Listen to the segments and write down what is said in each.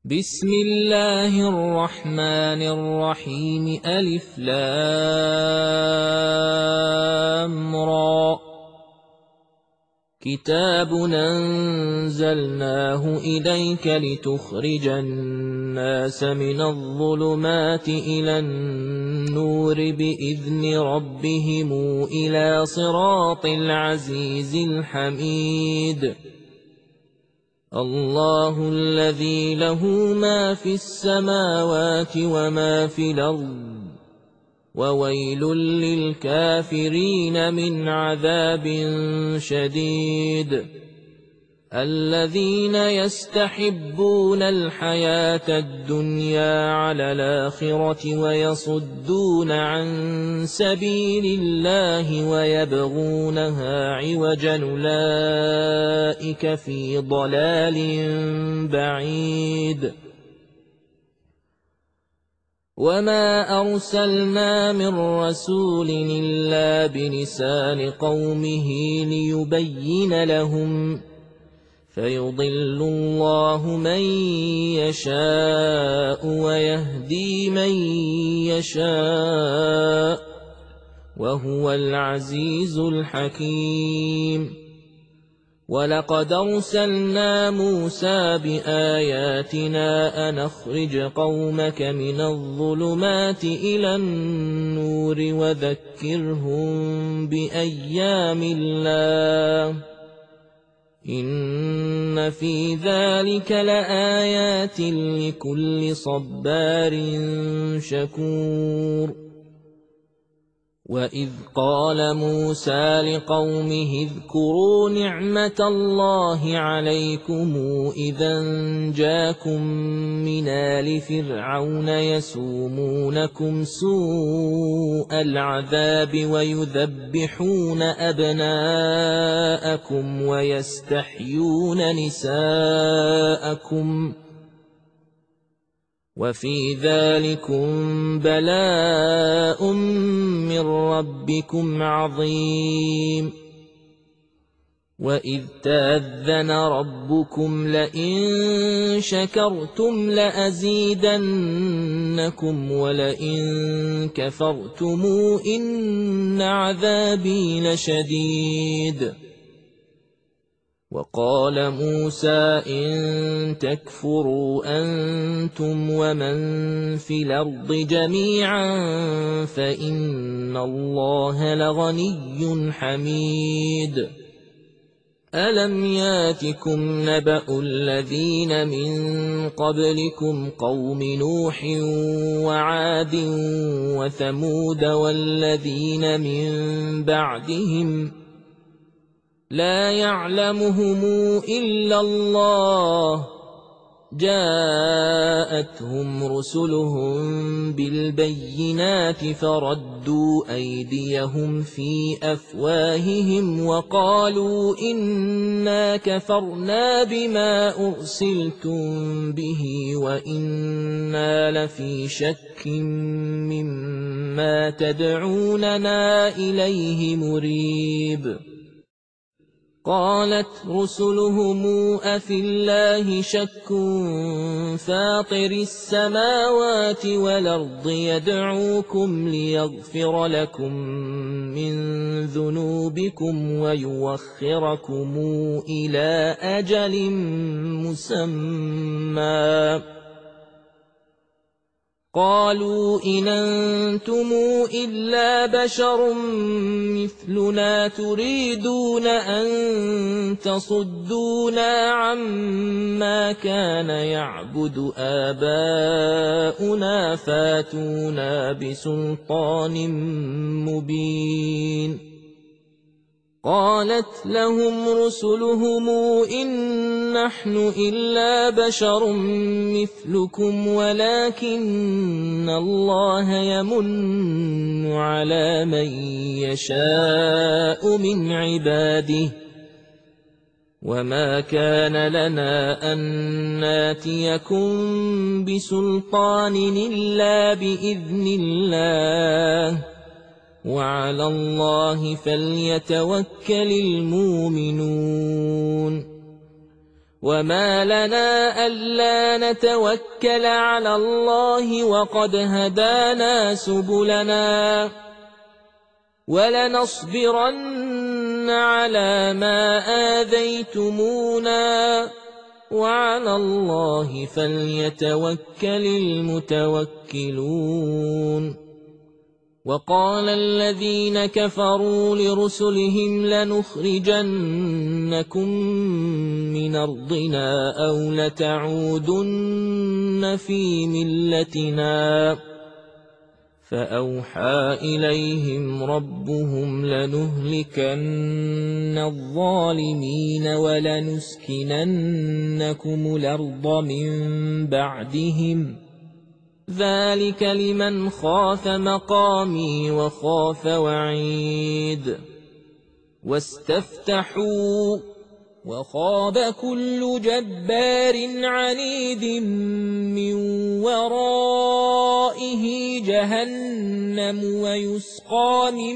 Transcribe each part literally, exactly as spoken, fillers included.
بسم الله الرحمن الرحيم ألف لام را كتاب أنزلناه إليك لتخرج الناس من الظلمات إلى النور بإذن ربهم إلى صراط العزيز الحميد الله الذي له ما في السماوات وما في الأرض وويل للكافرين من عذاب شديد الذين يستحبون الحياة الدنيا على الآخرة ويصدون عن سبيل الله ويبغونها عوجا أولئك في ضلال بعيد وما أرسلنا من رسول إلا بلسان قومه ليبين لهم فيضل الله من يشاء ويهدي من يشاء وهو العزيز الحكيم ولقد أرسلنا موسى بآياتنا أن أخرج قومك من الظلمات إلى النور وذكرهم بأيام الله إن في ذلك لآيات لكل صبار شكور وإذ قال موسى لقومه اذكروا نعمة الله عليكم إذا جاءكم من آل فرعون يسومونكم سوء العذاب ويذبحون أبناءكم ويستحيون نساءكم وفي ذلكم بلاء من ربكم عظيم وإذ تأذن ربكم لئن شكرتم لأزيدنكم ولئن كفرتم إن عذابي لشديد وقال موسى إن تكفروا أنتم ومن في الأرض جميعا فإن الله لغني حميد ألم ياتكم نبأ الذين من قبلكم قوم نوح وعاد وثمود والذين من بعدهم لا يعلمهم إلا الله جاءتهم رسلهم بالبينات فردوا أيديهم في أفواههم وقالوا إنا كفرنا بما أرسلتم به وإنا لفي شك مما تدعوننا إليه مريب قالت رسلهم أفي الله شك فاطر السماوات والأرض يدعوكم ليغفر لكم من ذنوبكم ويوخركم إلى أجل مسمى قالوا إن أنتم إلا بشر مثلنا تريدون أن تصدونا عما كان يعبد آباؤنا فاتونا بسلطان مبين قالت لهم رسلهم إن نحن إلا بشر مثلكم ولكن الله يمن على من يشاء من عباده وما كان لنا أن ناتيكم بسلطان إلا بإذن الله وعلى الله فليتوكل المؤمنون وما لنا ألا نتوكل على الله وقد هدانا سبلنا ولنصبرن على ما آذيتمونا وعلى الله فليتوكل المتوكلون وقال الذين كفروا لرسلهم لنخرجنكم من أرضنا أو لتعودن في ملتنا فأوحى إليهم ربهم لنهلكن الظالمين ولنسكننكم الأرض من بعدهم ذلك لمن خاف مقامي وخاف وعيد واستفتحوا وخاب كل جبار عنيد من ورائه جهنم ويسقى من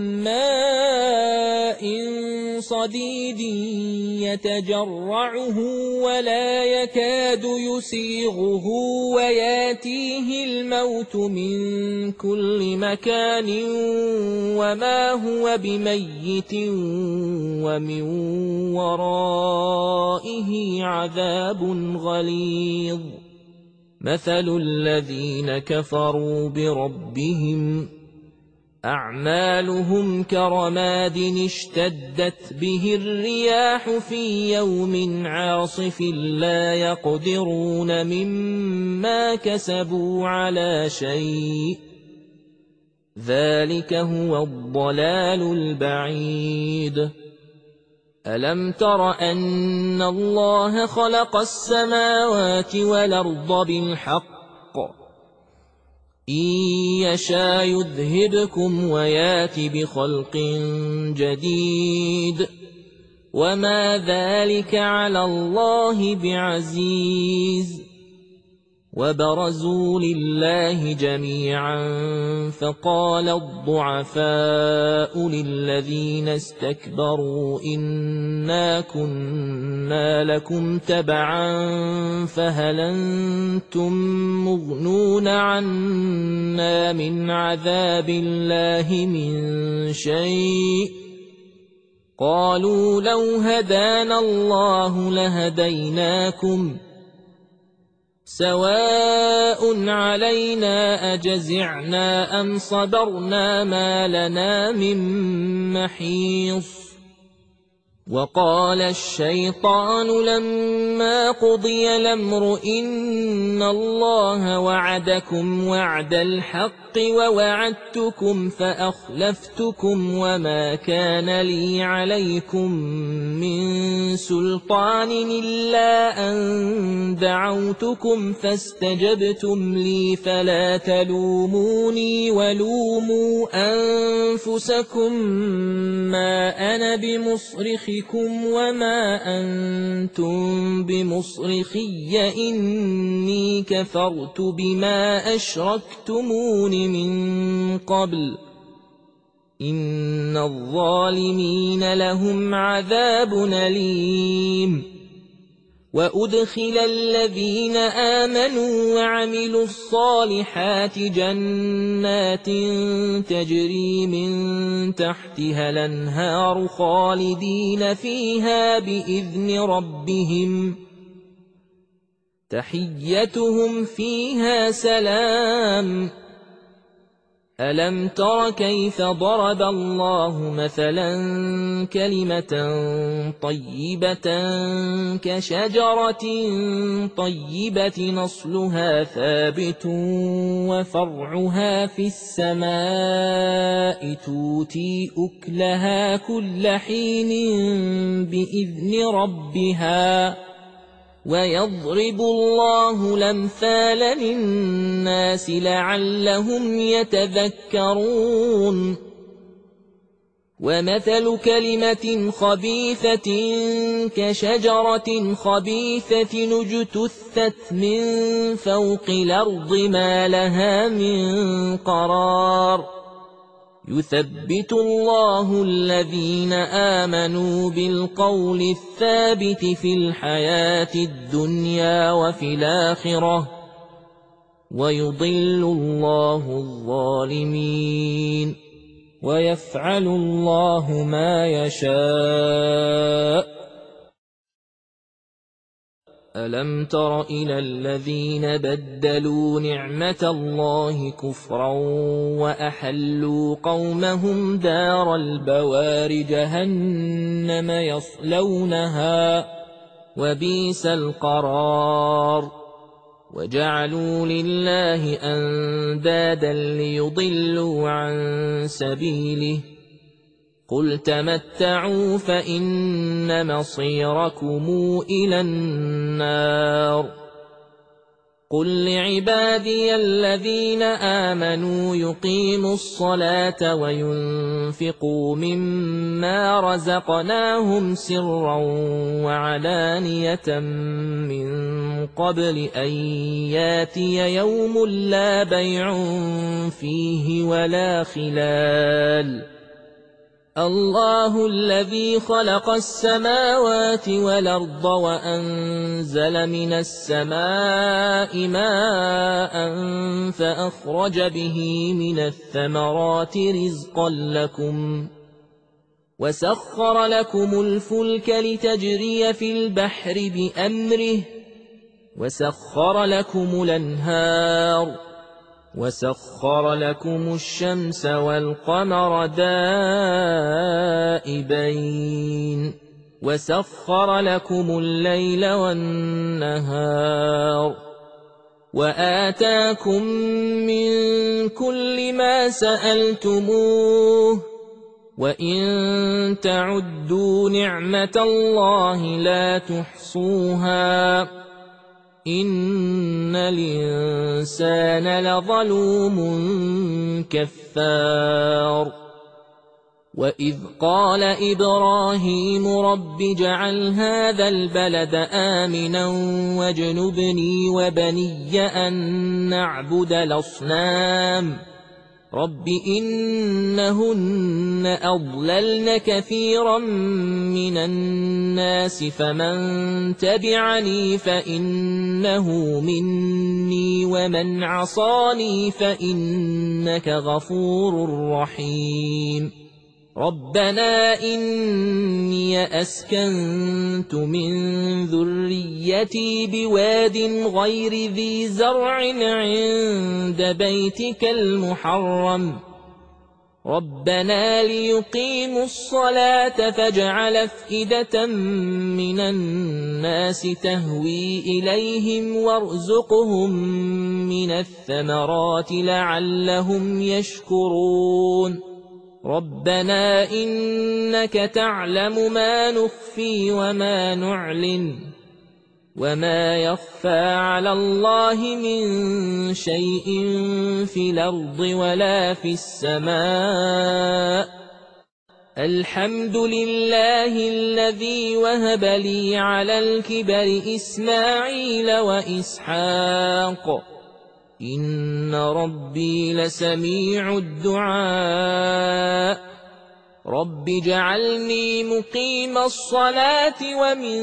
ماء صديد يتجرعه ولا يكاد يسيغه وياتيه الموت من كل مكان وما هو بميت ومن ورائه عذاب غليظ مثل الذين كفروا بربهم أعمالهم كرماد اشتدت به الرياح في يوم عاصف لا يقدرون مما كسبوا على شيء ذلك هو الضلال البعيد ألم تر أن الله خلق السماوات والأرض بالحق إن يشاء يذهبكم ويات بخلق جديد وما ذلك على الله بعزيز وبرزوا لله جميعا فقال الضعفاء للذين استكبروا إنا كنا لكم تبعا فهل أنتم مغنون عنا من عذاب الله من شيء قالوا لو هدانا الله لهديناكم سواء علينا أجزعنا أم صبرنا ما لنا من محيص وقال الشيطان لما قضي الأمر إن الله وعدكم وعد الحق ووعدتكم فأخلفتكم وما كان لي عليكم من سلطان إلا أن دعوتكم فاستجبتم لي فلا تلوموني ولوموا أنفسكم ما أنا بمصرخكم وما أنتم بمصرخي إني كفرت بما أشركتمون من قبل إن الظالمين لهم عذاب أليم وأدخل الذين آمنوا وعملوا الصالحات جنات تجري من تحتها الأنهار خالدين فيها بإذن ربهم تحيتهم فيها سلام ألم تر كيف ضرب الله مثلا كلمة طيبة كشجرة طيبة نصلها ثابت وفرعها في السماء تؤتي أكلها كل حين بإذن ربها ويضرب الله الأمثال للناس لعلهم يتذكرون ومثل كلمة خبيثة كشجرة خبيثة اجتثت من فوق الأرض ما لها من قرار يثبت الله الذين آمنوا بالقول الثابت في الحياة الدنيا وفي الآخرة ويضل الله الظالمين ويفعل الله ما يشاء. ألم تر إلى الذين بدلوا نعمة الله كفرا وأحلوا قومهم دار البوار جهنم يصلونها وبئس القرار وجعلوا لله أندادا ليضلوا عن سبيله قل تمتعوا فإن مصيركم إلى النار. قل لعبادي الذين آمنوا يقيموا الصلاة وينفقوا مما رزقناهم سرا وعلانية من قبل أن ياتي يوم لا بيع فيه ولا خلال. الله الذي خلق السماوات والأرض وأنزل من السماء ماء فأخرج به من الثمرات رزقا لكم وسخر لكم الفلك لتجري في البحر بأمره وسخر لكم الأنهار وسخر لكم الشمس والقمر دائبين وسخر لكم الليل والنهار وآتاكم من كل ما سألتموه وإن تعدوا نعمة الله لا تحصوها إن الإنسان لظلوم كفار. وإذ قال إبراهيم رب اجعل هذا البلد آمنا واجنبني وبني أن نعبد الأصنام رب إنهن أضللن كثيرا من الناس فمن تبعني فإنه مني ومن عصاني فإنك غفور رحيم. ربنا إني أسكنت من ذريتي بواد غير ذي زرع عند بيتك المحرم ربنا ليقيموا الصلاة فاجعل أفئدة من الناس تهوي إليهم وارزقهم من الثمرات لعلهم يشكرون. ربنا إنك تعلم ما نخفي وما نعلن وما يخفى على الله من شيء في الأرض ولا في السماء. الحمد لله الذي وهب لي على الكبر إسماعيل وإسحاق إن ربي لسميع الدعاء. رب اجعلني مقيم الصلاة ومن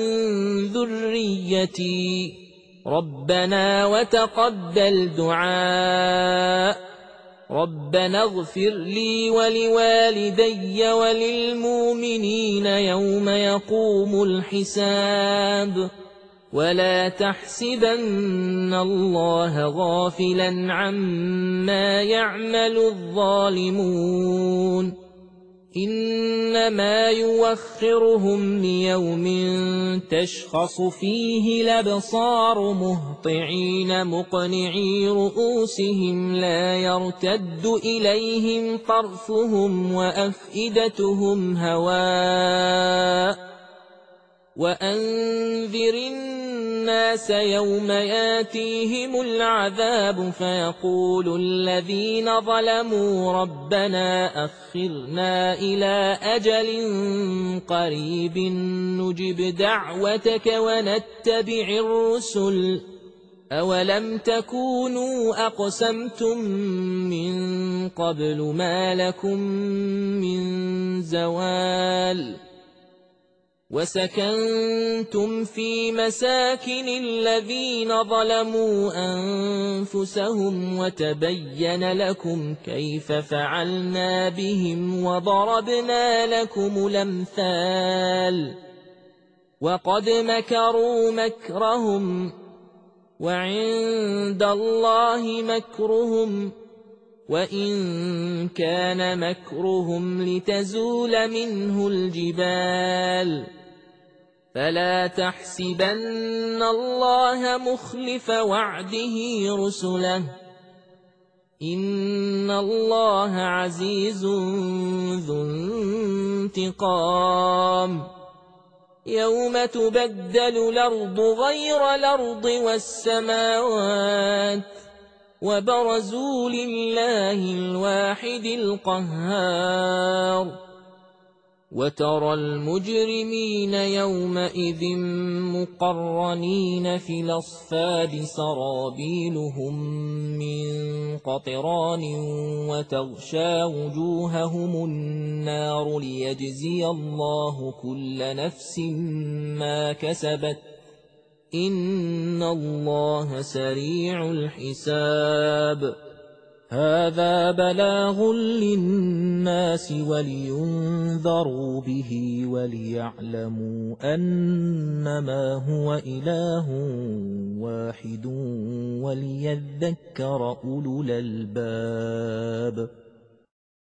ذريتي ربنا وتقبل دعاء. ربنا اغفر لي ولوالدي وللمؤمنين يوم يقوم الحساب. ولا تحسبن الله غافلا عما يعمل الظالمون إنما يوخرهم ليوم تشخص فيه الأبصار مهطعين مقنعي رؤوسهم لا يرتد إليهم طرفهم وأفئدتهم هواء. وأنذر الناس يوم ياتيهم العذاب فيقول الذين ظلموا ربنا أخرنا إلى أجل قريب نجب دعوتك ونتبع الرسل أَوَلَمْ تَكُونُوا أَقْسَمْتُم مِّن قَبْلُ مَا لَكُم مِّن زَوَالٍ وَسَكَنتُمْ فِي مَسَاكِنِ الَّذِينَ ظَلَمُوا أَنفُسَهُمْ وَتَبَيَّنَ لَكُمْ كَيْفَ فَعَلْنَا بِهِمْ وَضَرَبْنَا لَكُمُ الْأَمْثَالَ وَقَدْ مَكَرُوا مَكْرَهُمْ وَعِندَ اللَّهِ مَكْرُهُمْ وَإِن كَانَ مَكْرُهُمْ لِتَزُولَ مِنْهُ الْجِبَالُ فَلَا تَحْسَبَنَّ اللَّهَ مُخْلِفَ وَعْدِهِ رُسُلَهُ إِنَّ اللَّهَ عَزِيزٌ ذُو انتِقَامٍ يَوْمَ تُبَدَّلُ الْأَرْضُ غَيْرَ الْأَرْضِ وَالسَّمَاوَاتُ وَبَرَزُوا لِلَّهِ الْوَاحِدِ الْقَهَّارِ وَتَرَى الْمُجْرِمِينَ يَوْمَئِذٍ مُقَرَّنِينَ فِي الْأَصْفَادِ سَرَابِيلُهُم مِّن قَطِرَانٍ وَتَغْشَىٰ وُجُوهَهُمُ النَّارُ لِيَجْزِيَ اللَّهُ كُلَّ نَفْسٍ مَّا كَسَبَتْ إِنَّ اللَّهَ سَرِيعُ الْحِسَابِ هَٰذَا بَلَاغٌ لِّلنَّاسِ وَلِيُنذَرُوا بِهِ وَلِيَعْلَمُوا أَنَّمَا هُوَ إِلَٰهٌ وَاحِدٌ وَلِيَذَّكَّرَ أُولُو الْأَلْبَابِ